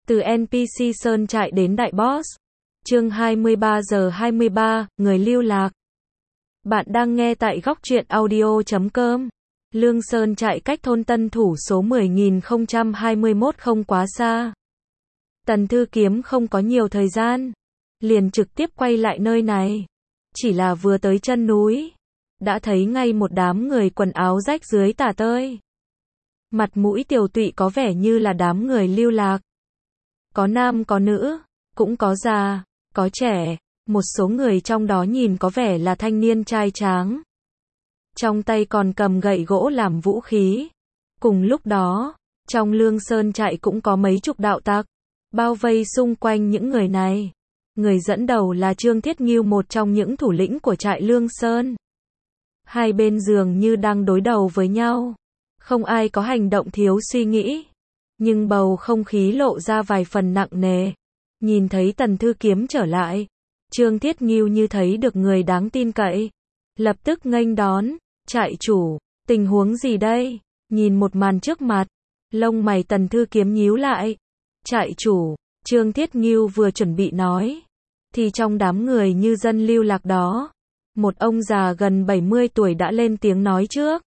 Từ NPC Sơn Trại đến Đại Boss. Chương 23 giờ 23, người lưu lạc. Bạn đang nghe tại góc truyện audio.com. Lương Sơn Trại cách thôn Tân Thủ số 10.021 không quá xa. Tần Thư Kiếm không có nhiều thời gian, liền trực tiếp quay lại nơi này. Chỉ là vừa tới chân núi, đã thấy ngay một đám người quần áo rách rưới tả tơi. Mặt mũi tiều tụy có vẻ như là đám người lưu lạc. Có nam có nữ, cũng có già, có trẻ, một số người trong đó nhìn có vẻ là thanh niên trai tráng. Trong tay còn cầm gậy gỗ làm vũ khí. Cùng lúc đó, trong Lương Sơn Trại cũng có mấy chục đạo tặc, bao vây xung quanh những người này. Người dẫn đầu là Trương Thiết Ngưu, một trong những thủ lĩnh của trại Lương Sơn. Hai bên dường như đang đối đầu với nhau. Không ai có hành động thiếu suy nghĩ. Nhưng bầu không khí lộ ra vài phần nặng nề. Nhìn thấy Tần Thư Kiếm trở lại, Trương Thiết Ngưu như thấy được người đáng tin cậy. Lập tức nghênh đón, trại chủ, tình huống gì đây? Nhìn một màn trước mặt, lông mày Tần Thư Kiếm nhíu lại. Trại chủ, Trương Thiết Ngưu vừa chuẩn bị nói, thì trong đám người như dân lưu lạc đó, một ông già gần 70 tuổi đã lên tiếng nói trước.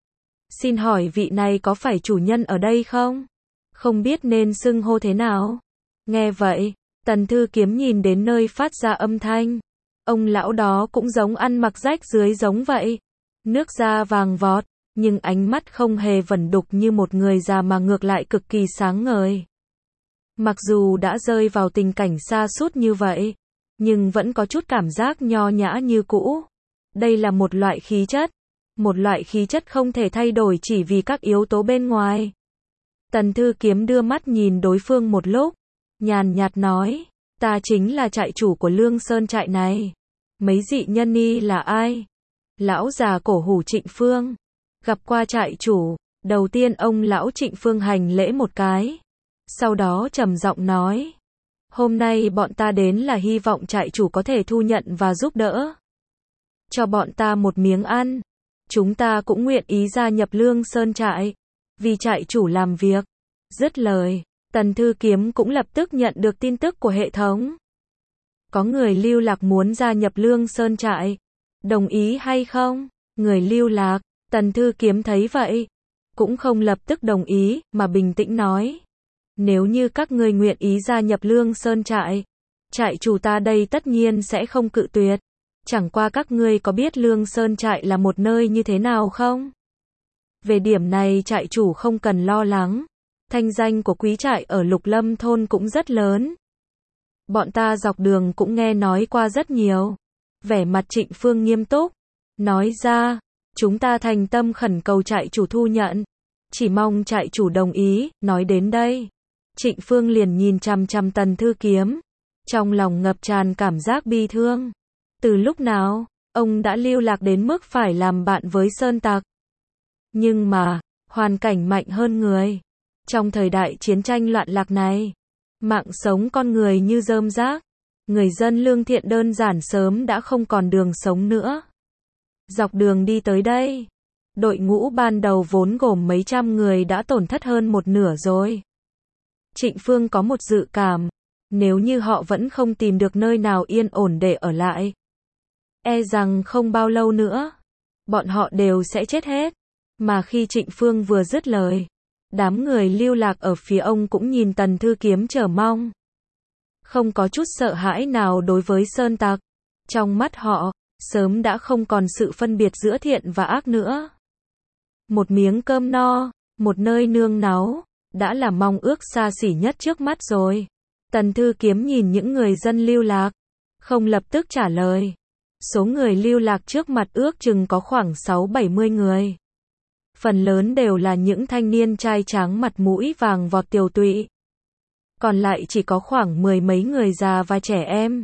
Xin hỏi vị này có phải chủ nhân ở đây không? Không biết nên xưng hô thế nào. Nghe vậy, Tần Thư Kiếm nhìn đến nơi phát ra âm thanh. Ông lão đó cũng giống ăn mặc rách rưới giống vậy. Nước da vàng vọt, nhưng ánh mắt không hề vẩn đục như một người già mà ngược lại cực kỳ sáng ngời. Mặc dù đã rơi vào tình cảnh sa sút như vậy, nhưng vẫn có chút cảm giác nho nhã như cũ. Đây là một loại khí chất. Một loại khí chất không thể thay đổi chỉ vì các yếu tố bên ngoài. Tần Thư Kiếm đưa mắt nhìn đối phương một lúc, nhàn nhạt nói, ta chính là trại chủ của Lương Sơn Trại này. Mấy dị nhân y là ai? Lão già cổ hủ Trịnh Phương. Gặp qua trại chủ, đầu tiên ông lão Trịnh Phương hành lễ một cái. Sau đó trầm giọng nói, hôm nay bọn ta đến là hy vọng trại chủ có thể thu nhận và giúp đỡ. Cho bọn ta một miếng ăn. Chúng ta cũng nguyện ý gia nhập Lương Sơn Trại, vì trại chủ làm việc. Dứt lời, Tần Thư Kiếm cũng lập tức nhận được tin tức của hệ thống. Có người lưu lạc muốn gia nhập Lương Sơn Trại. Đồng ý hay không? Người lưu lạc, Tần Thư Kiếm thấy vậy, cũng không lập tức đồng ý, mà bình tĩnh nói. Nếu như các ngươi nguyện ý gia nhập Lương Sơn Trại, trại chủ ta đây tất nhiên sẽ không cự tuyệt. Chẳng qua các ngươi có biết Lương Sơn Trại là một nơi như thế nào không? Về điểm này trại chủ không cần lo lắng. Thanh danh của quý trại ở Lục Lâm thôn cũng rất lớn. Bọn ta dọc đường cũng nghe nói qua rất nhiều. Vẻ mặt Trịnh Phương nghiêm túc, nói ra, chúng ta thành tâm khẩn cầu trại chủ thu nhận. Chỉ mong trại chủ đồng ý. Nói đến đây, Trịnh Phương liền nhìn chằm chằm Tần Thư Kiếm, trong lòng ngập tràn cảm giác bi thương. Từ lúc nào, ông đã lưu lạc đến mức phải làm bạn với sơn tặc. Nhưng mà, hoàn cảnh mạnh hơn người. Trong thời đại chiến tranh loạn lạc này, mạng sống con người như rơm rác. Người dân lương thiện đơn giản sớm đã không còn đường sống nữa. Dọc đường đi tới đây, đội ngũ ban đầu vốn gồm mấy trăm người đã tổn thất hơn một nửa rồi. Trịnh Phương có một dự cảm, nếu như họ vẫn không tìm được nơi nào yên ổn để ở lại, e rằng không bao lâu nữa, bọn họ đều sẽ chết hết. Mà khi Trịnh Phương vừa dứt lời, đám người lưu lạc ở phía ông cũng nhìn Tần Thư Kiếm chờ mong. Không có chút sợ hãi nào đối với sơn tặc. Trong mắt họ, sớm đã không còn sự phân biệt giữa thiện và ác nữa. Một miếng cơm no, một nơi nương náu, đã là mong ước xa xỉ nhất trước mắt rồi. Tần Thư Kiếm nhìn những người dân lưu lạc, không lập tức trả lời. Số người lưu lạc trước mặt ước chừng có khoảng 6-70 người. Phần lớn đều là những thanh niên trai tráng mặt mũi vàng vọt tiều tụy. Còn lại chỉ có khoảng 10 mấy người già và trẻ em.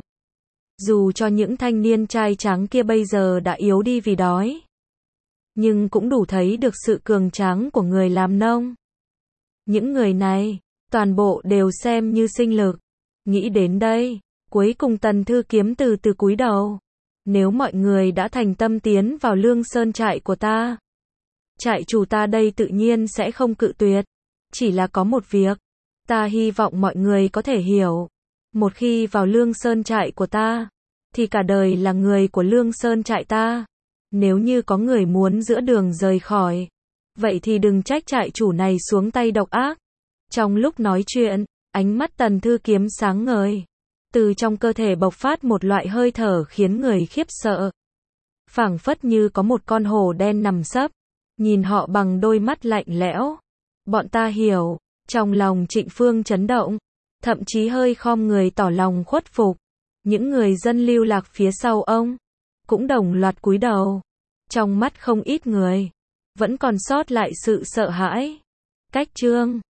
Dù cho những thanh niên trai tráng kia bây giờ đã yếu đi vì đói, nhưng cũng đủ thấy được sự cường tráng của người làm nông. Những người này, toàn bộ đều xem như sinh lực. Nghĩ đến đây, cuối cùng Tần Thư Kiếm từ từ cúi đầu. Nếu mọi người đã thành tâm tiến vào Lương Sơn Trại của ta, trại chủ ta đây tự nhiên sẽ không cự tuyệt. Chỉ là có một việc, Ta hy vọng mọi người có thể hiểu. Một khi vào Lương Sơn trại của ta, thì cả đời là người của Lương Sơn trại ta. Nếu như có người muốn giữa đường rời khỏi, vậy thì đừng trách trại chủ này xuống tay độc ác. Trong lúc nói chuyện, ánh mắt Tần Thư Kiếm sáng ngời. Từ trong cơ thể bộc phát một loại hơi thở khiến người khiếp sợ. Phảng phất như có một con hổ đen nằm sấp, nhìn họ bằng đôi mắt lạnh lẽo. Bọn ta hiểu, trong lòng Trịnh Phương chấn động, thậm chí hơi khom người tỏ lòng khuất phục. Những người dân lưu lạc phía sau ông, cũng đồng loạt cúi đầu. Trong mắt không ít người, vẫn còn sót lại sự sợ hãi. Cách chương